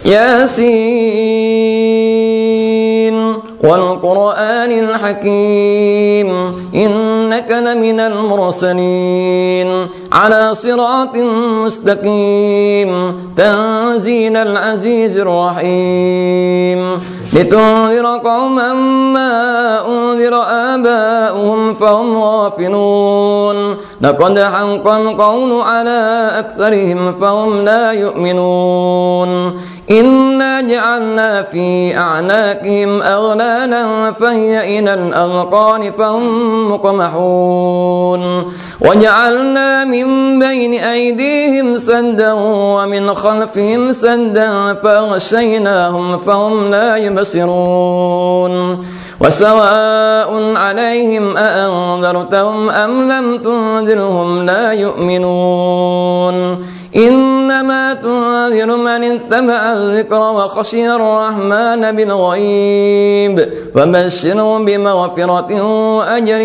ياسين والقرآن الحكيم إنك لمن المرسلين على صراط مستقيم تنزيل العزيز الرحيم لتنذر قوما ما أنذر آباؤهم فهم غافلون لقد حق القول على أكثرهم فهم لا يؤمنون إنا جعلنا في أعناقهم أغلالا فهي إلى الأذقان فهم مقمحون وجعلنا من بين أيديهم سدا ومن خلفهم سدا فأغشيناهم فهم لا يبصرون وسواء عليهم أأنذرتهم أم لم تنذرهم لا يؤمنون إنما تنذر من اتبع الذكر وخشي الرحمن بالغيب فبشره بمغفرة وأجر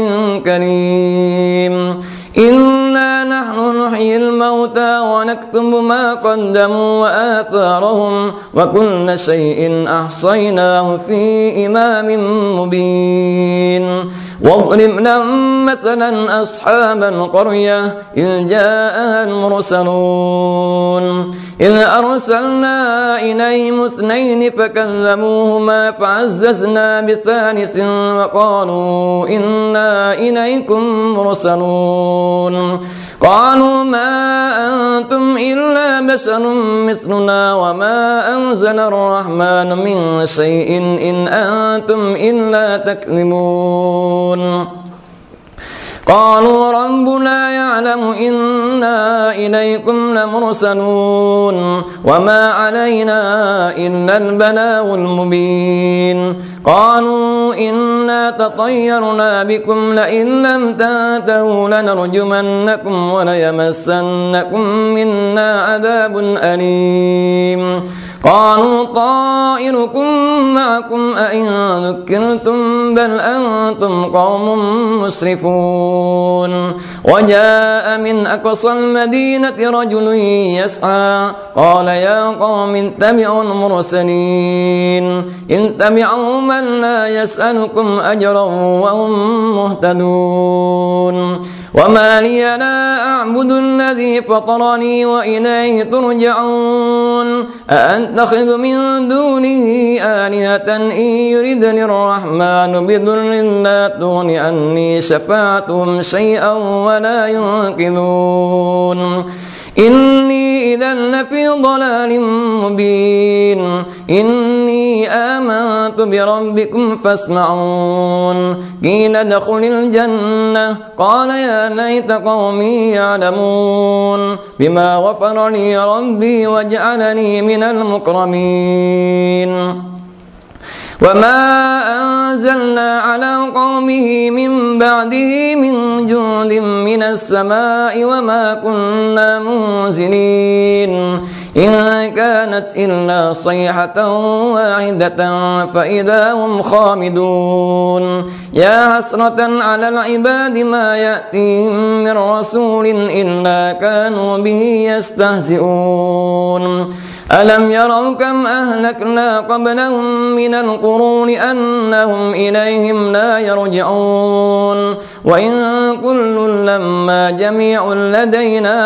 كريم إنا نحن نحيي الموتى ونكتب ما قدموا وآثارهم وكل شيء أحصيناه في إمام مبين واضرب لهم مثلا أصحاب القرية إذ جاءها المرسلون إذ أرسلنا إليهم اثنين فكذبوهما فعززنا بثالث وقالوا إنا إليكم مرسلون قالوا ما أنتم إلا بشر مثلنا وما أنزل الرحمن من شيء إن أنتم إلا تكذبون قالوا ربنا يعلم إنا إليكم لمرسلون وما علينا إلا البلاغ المبين قالوا إنا تطيرنا بكم لئن لم تنتهوا لنرجمنكم وليمسنكم منا عذاب أليم قالوا طائركم معكم أئن ذكرتم بل أنتم قوم مسرفون وجاء من أقصى المدينة رجل يسعى قال يا قوم اتبعوا المرسلين اتبعوا من لا يسألكم أجرا وهم مهتدون وما لي لا أعبد الذي فطرني وإليه ترجعون أأتخذ من دونه آلهة إن يردني الرحمن بضر لا تغن عني شفاعتهم شيئا ولا ينقذون إني إذا لفي ضلال مبين إني آمنت بربكم فاسمعون قيل ادخل الجنة قال يا ليت قومي يعلمون بما غفر لي ربي وجعلني من المكرمين وما أنزلنا على قومه من بعده من جند من السماء وما كنا منزلين إن كانت إلا صيحة واحدة فإذا هم خامدون يا حسرة على العباد ما يأتيهم من رسول إلا كانوا به يستهزئون ألم يروا كم أهلكنا قبلهم من القرون أنهم إليهم لا يرجعون وإن كل لما جميع لدينا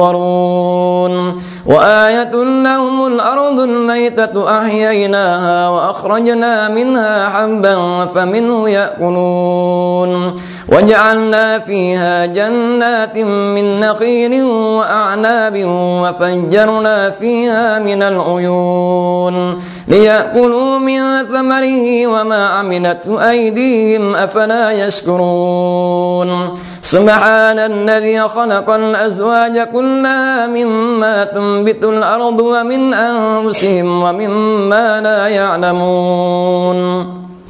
محضرون وآية لهم الأرض الميتة أحييناها وأخرجنا منها حبا فمنه يأكلون وجعلنا فيها جنات من نخيل وأعناب وفجرنا فيها من العيون ليأكلوا من ثمره وما عملته أيديهم أفلا يشكرون سبحان الذي خلق الأزواج كلها مما تنبت الأرض ومن أنفسهم ومما لا يعلمون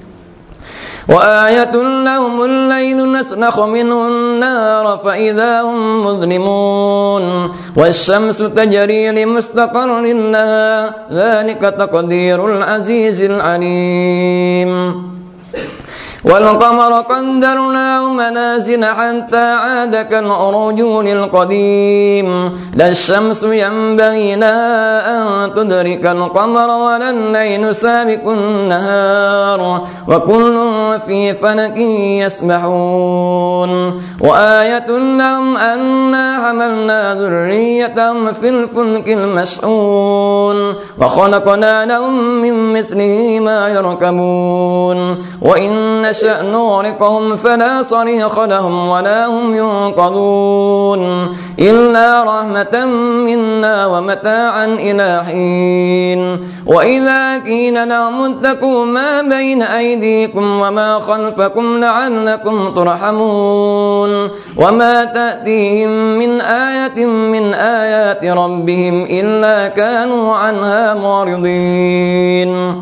وآية لهم الليل نسلخ منه النار فإذا هم مظلمون والشمس تجري لمستقر لها ذلك تقدير العزيز العليم والقمر قدرناه منازل حتى عاد كالعرجون القديم لا الشمس ينبغي لها أن تدرك القمر ولا الليل سابق النهار وكل في فلك يسبحون وآية لهم أنا حملنا ذريتهم في الفلك المشحون وخلقنا لهم من مثله ما يركبون وإن نشأ نغرقهم فلا صريخ لهم ولا هم ينقذون إلا رحمة منا ومتاعا إلى حين وإذا قيل لهم اتقوا ما بين أيديكم وما خلفكم لعلكم ترحمون وما تأتيهم من آية من آيات ربهم إلا كانوا عنها معرضين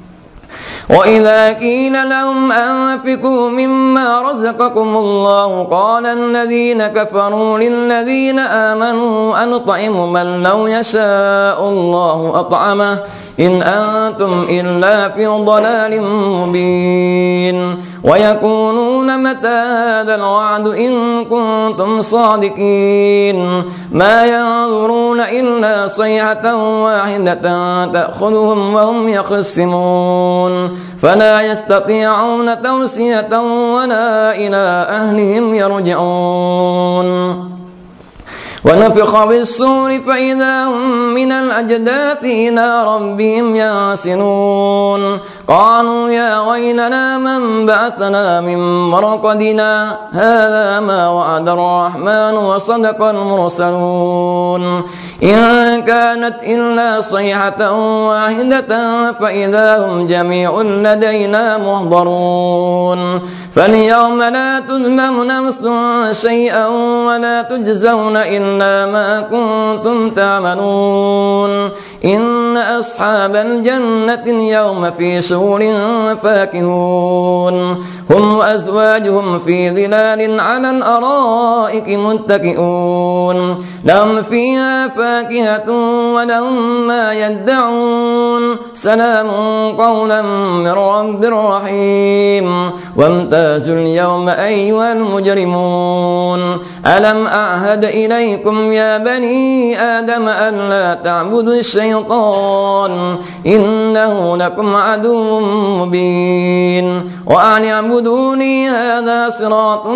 وإذا قيل لهم أنفقوا مما رزقكم الله قال الذين كفروا للذين آمنوا أنطعم من لو يشاء الله أطعمه إن أنتم إلا في ضلال مبين ويقولون متى هذا الوعد إن كنتم صادقين ما ينظرون إلا صيحة واحدة تأخذهم وهم يخصمون فلا يستطيعون توصية ولا إلى أهلهم يرجعون ونفخ بالصور فإذا هم من الأجداث إلى ربهم ينسلون قالوا يا ويلنا من بعثنا من مرقدنا هذا ما وعد الرحمن وصدق المرسلون إن كانت إلا صيحة واحدة فإذا هم جميع لدينا محضرون فاليوم لا تظلم نفس شيئا ولا تجزون إلا ما كنتم تعملون إن أصحاب الجنة اليوم في سرور فاكهون هم وأزواجهم في ظلال على الأرائك متكئون لهم فيها فاكهة ولهم ما يدعون سلام قولا من رب رحيم وامتازوا اليوم أيها المجرمون ألم أعهد إليكم يا بني آدم ألا تعبدوا الشيطان إنه لكم عدو مبين وأن اعبدوني هذا صراط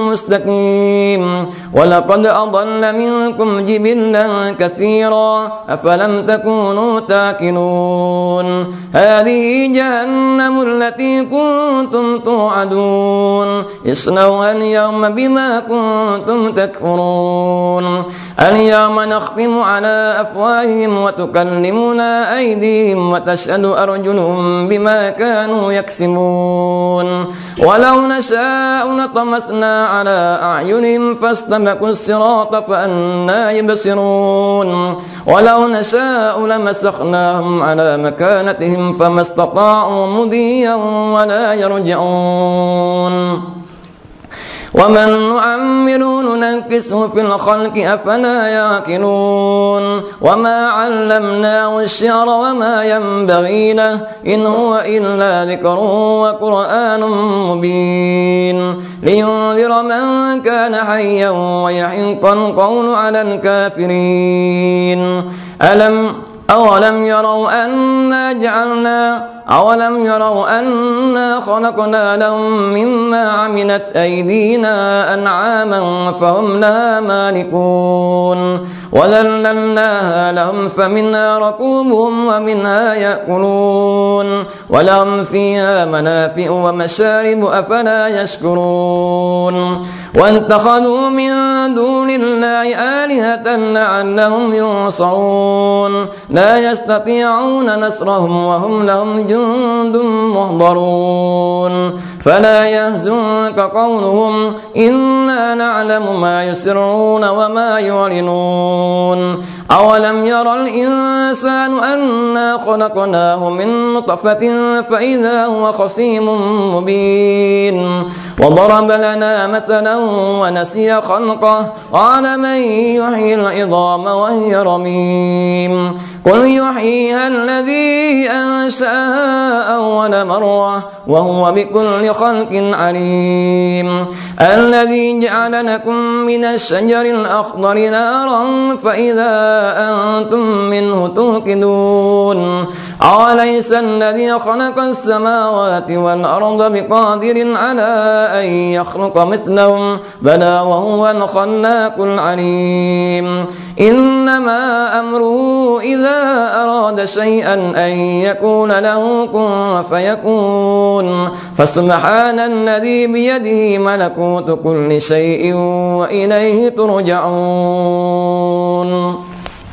مستقيم ولقد أضل منكم جبلا كثيرا أفلم تكونوا تاكلون هذه جهنم التي كنتم توعدون اصلوها اليوم بما كنتم تكفرون اليوم نختم على أفواههم وتكلمنا أيديهم وتشهد أرجلهم بما كانوا يكسبون ولو نشاء لطمسنا على أعينهم فاستبقوا الصراط فأنى يبصرون ولو نشاء لمسخناهم على مكانتهم فما استطاعوا مضيا ولا يرجعون ومن نعمر ننكسه في الخلق أفلا يعقلون وما علمناه الشعر وما ينبغي له إن هو إلا ذكر وقرآن مبين لينذر من كان حيا ويحق القول على الكافرين أولم يروا أنا خلقنا لهم مما عملت أيدينا أنعاما فهم لها مالكون وذللناها لهم فمنها ركوبهم ومنها يأكلون ولهم فيها منافع ومشارب أفلا يشكرون واتخذوا من دون الله آلهة لعلهم ينصرون لا يستطيعون نصرهم وهم لهم جند محضرون فلا يهزنك قولهم إنا نعلم ما يسرون وما يعلنون أولم يرى الإنسان أنا خلقناه من نطفة فإذا هو خصيم مبين وضرب لنا مثلا ونسي خلقه قال من يحيي العظام وهي رميم قل يحييها الذي أنشأها أول مرة وهو بكل خلق عليم الذي جعل لكم من الشجر الأخضر نارا فإذا أنتم منه توقدون أوليس الذي خلق السماوات والأرض بقادر على أن يخلق مثلهم بلى وهو الخلاق العليم إنما أمره إذا أراد شيئا أن يقول له كن فيكون فسبحان الذي بيده ملكوت كل شيء وإليه ترجعون